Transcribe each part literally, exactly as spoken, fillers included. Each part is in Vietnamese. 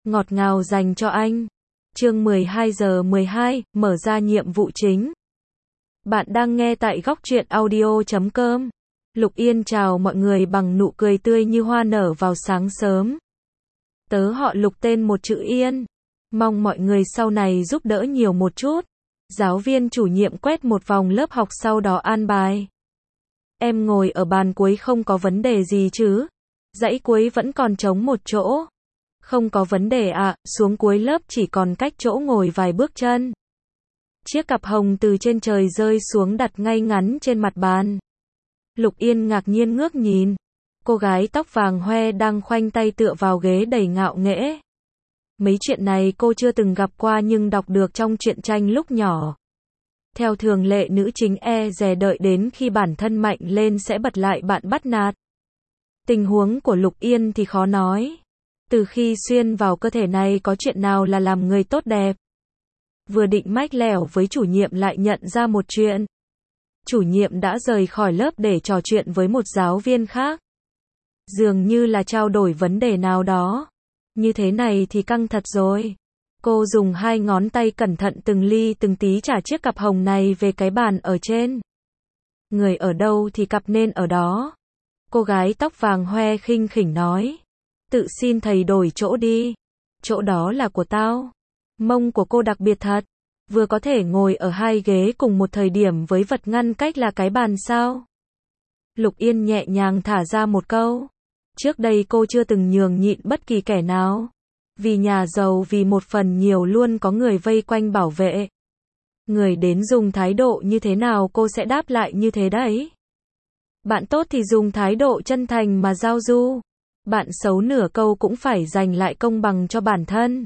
ngọt ngào dành cho anh. Chương mười hai giờ mười hai, mở ra nhiệm vụ chính. Bạn đang nghe tại góc truyện audio chấm com. Lục Yên chào mọi người bằng nụ cười tươi như hoa nở vào sáng sớm. Tớ họ Lục, tên một chữ Yên. Mong mọi người sau này giúp đỡ nhiều một chút. Giáo viên chủ nhiệm quét một vòng lớp học sau đó an bài. Em ngồi ở bàn cuối không có vấn đề gì chứ? Dãy cuối vẫn còn trống một chỗ. Không có vấn đề ạ, à, xuống cuối lớp chỉ còn cách chỗ ngồi vài bước chân. Chiếc cặp hồng từ trên trời rơi xuống đặt ngay ngắn trên mặt bàn. Lục Yên ngạc nhiên ngước nhìn. Cô gái tóc vàng hoe đang khoanh tay tựa vào ghế đầy ngạo nghễ. Mấy chuyện này cô chưa từng gặp qua nhưng đọc được trong truyện tranh lúc nhỏ. Theo thường lệ nữ chính e dè đợi đến khi bản thân mạnh lên sẽ bật lại bạn bắt nạt. Tình huống của Lục Yên thì khó nói. Từ khi xuyên vào cơ thể này có chuyện nào là làm người tốt đẹp. Vừa định mách lẻo với chủ nhiệm lại nhận ra một chuyện. Chủ nhiệm đã rời khỏi lớp để trò chuyện với một giáo viên khác. Dường như là trao đổi vấn đề nào đó. Như thế này thì căng thật rồi. Cô dùng hai ngón tay cẩn thận từng ly từng tí trả chiếc cặp hồng này về cái bàn ở trên. Người ở đâu thì cặp nên ở đó. Cô gái tóc vàng hoe khinh khỉnh nói. Tự xin thầy đổi chỗ đi. Chỗ đó là của tao. Mông của cô đặc biệt thật. Vừa có thể ngồi ở hai ghế cùng một thời điểm với vật ngăn cách là cái bàn sao. Lục Yên nhẹ nhàng thả ra một câu. Trước đây cô chưa từng nhường nhịn bất kỳ kẻ nào. Vì nhà giàu vì một phần nhiều luôn có người vây quanh bảo vệ. Người đến dùng thái độ như thế nào cô sẽ đáp lại như thế đấy. Bạn tốt thì dùng thái độ chân thành mà giao du. Bạn xấu nửa câu cũng phải dành lại công bằng cho bản thân.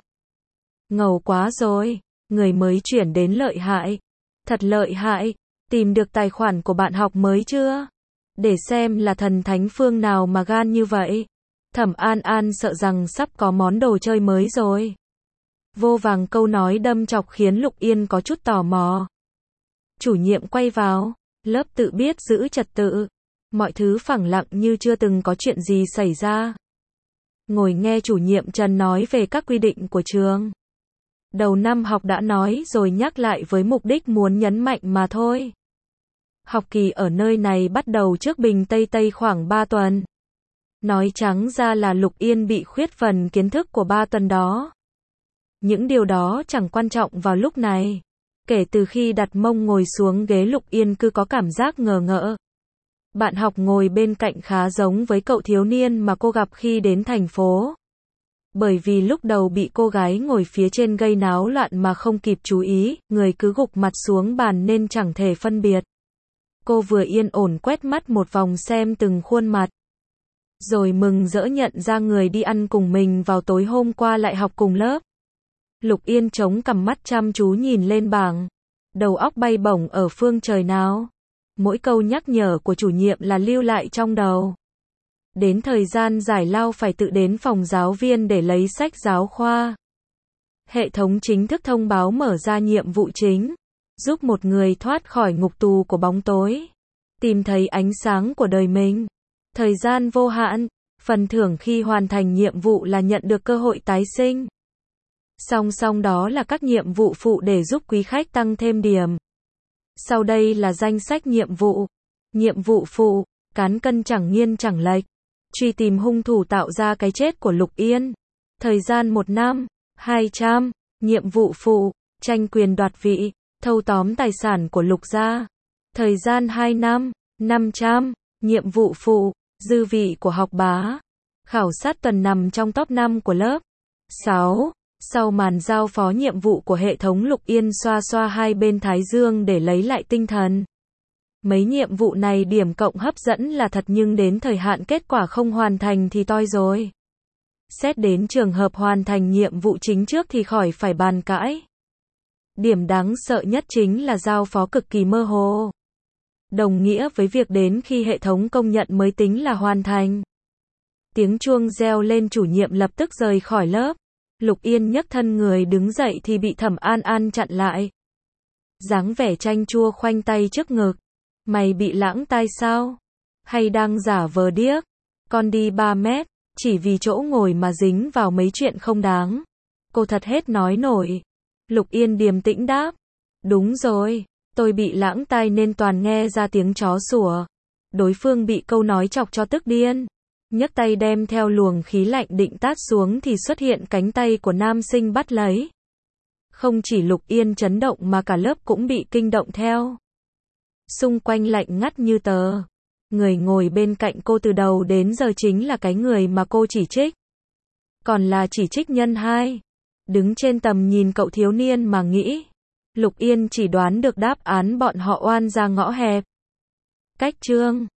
Ngầu quá rồi, người mới chuyển đến lợi hại. Thật lợi hại, tìm được tài khoản của bạn học mới chưa? Để xem là thần thánh phương nào mà gan như vậy. Thẩm An An sợ rằng sắp có món đồ chơi mới rồi. Vô vàng câu nói đâm chọc khiến Lục Yên có chút tò mò. Chủ nhiệm quay vào, lớp tự biết giữ trật tự. Mọi thứ phẳng lặng như chưa từng có chuyện gì xảy ra. Ngồi nghe chủ nhiệm Trần nói về các quy định của trường. Đầu năm học đã nói rồi nhắc lại với mục đích muốn nhấn mạnh mà thôi. Học kỳ ở nơi này bắt đầu trước Bình Tây Tây khoảng ba tuần. Nói trắng ra là Lục Yên bị khuyết phần kiến thức của ba tuần đó. Những điều đó chẳng quan trọng vào lúc này. Kể từ khi đặt mông ngồi xuống ghế Lục Yên cứ có cảm giác ngờ ngợ. Bạn học ngồi bên cạnh khá giống với cậu thiếu niên mà cô gặp khi đến thành phố. Bởi vì lúc đầu bị cô gái ngồi phía trên gây náo loạn mà không kịp chú ý, người cứ gục mặt xuống bàn nên chẳng thể phân biệt. Cô vừa yên ổn quét mắt một vòng xem từng khuôn mặt. Rồi mừng rỡ nhận ra người đi ăn cùng mình vào tối hôm qua lại học cùng lớp. Lục Yên chống cằm mắt chăm chú nhìn lên bảng. Đầu óc bay bổng ở phương trời nào. Mỗi câu nhắc nhở của chủ nhiệm là lưu lại trong đầu. Đến thời gian giải lao phải tự đến phòng giáo viên để lấy sách giáo khoa. Hệ thống chính thức thông báo mở ra nhiệm vụ chính. Giúp một người thoát khỏi ngục tù của bóng tối. Tìm thấy ánh sáng của đời mình. Thời gian vô hạn. Phần thưởng khi hoàn thành nhiệm vụ là nhận được cơ hội tái sinh. Song song đó là các nhiệm vụ phụ để giúp quý khách tăng thêm điểm. Sau đây là danh sách nhiệm vụ. Nhiệm vụ phụ, cán cân chẳng nghiêng chẳng lệch. Truy tìm hung thủ tạo ra cái chết của Lục Yên. Thời gian một năm, hai trăm. Nhiệm vụ phụ, tranh quyền đoạt vị, thâu tóm tài sản của Lục gia. Thời gian hai năm, năm trăm. Nhiệm vụ phụ, dư vị của học bá. Khảo sát tuần nằm trong top năm của lớp. sáu. Sau màn giao phó nhiệm vụ của hệ thống Lục Yên xoa xoa hai bên thái dương để lấy lại tinh thần. Mấy nhiệm vụ này điểm cộng hấp dẫn là thật nhưng đến thời hạn kết quả không hoàn thành thì toi rồi. Xét đến trường hợp hoàn thành nhiệm vụ chính trước thì khỏi phải bàn cãi. Điểm đáng sợ nhất chính là giao phó cực kỳ mơ hồ. Đồng nghĩa với việc đến khi hệ thống công nhận mới tính là hoàn thành. Tiếng chuông reo lên chủ nhiệm lập tức rời khỏi lớp. Lục Yên nhấc thân người đứng dậy thì bị Thẩm An An chặn lại. Dáng vẻ chanh chua khoanh tay trước ngực. Mày bị lãng tai sao? Hay đang giả vờ điếc? Con đi ba mét, chỉ vì chỗ ngồi mà dính vào mấy chuyện không đáng. Cô thật hết nói nổi. Lục Yên điềm tĩnh đáp. Đúng rồi, tôi bị lãng tai nên toàn nghe ra tiếng chó sủa. Đối phương bị câu nói chọc cho tức điên. Nhấc tay đem theo luồng khí lạnh định tát xuống thì xuất hiện cánh tay của nam sinh bắt lấy. Không chỉ Lục Yên chấn động mà cả lớp cũng bị kinh động theo. Xung quanh lạnh ngắt như tờ. Người ngồi bên cạnh cô từ đầu đến giờ chính là cái người mà cô chỉ trích. Còn là chỉ trích nhân hai. Đứng trên tầm nhìn cậu thiếu niên mà nghĩ. Lục Yên chỉ đoán được đáp án bọn họ oan ra ngõ hẹp. Cách chương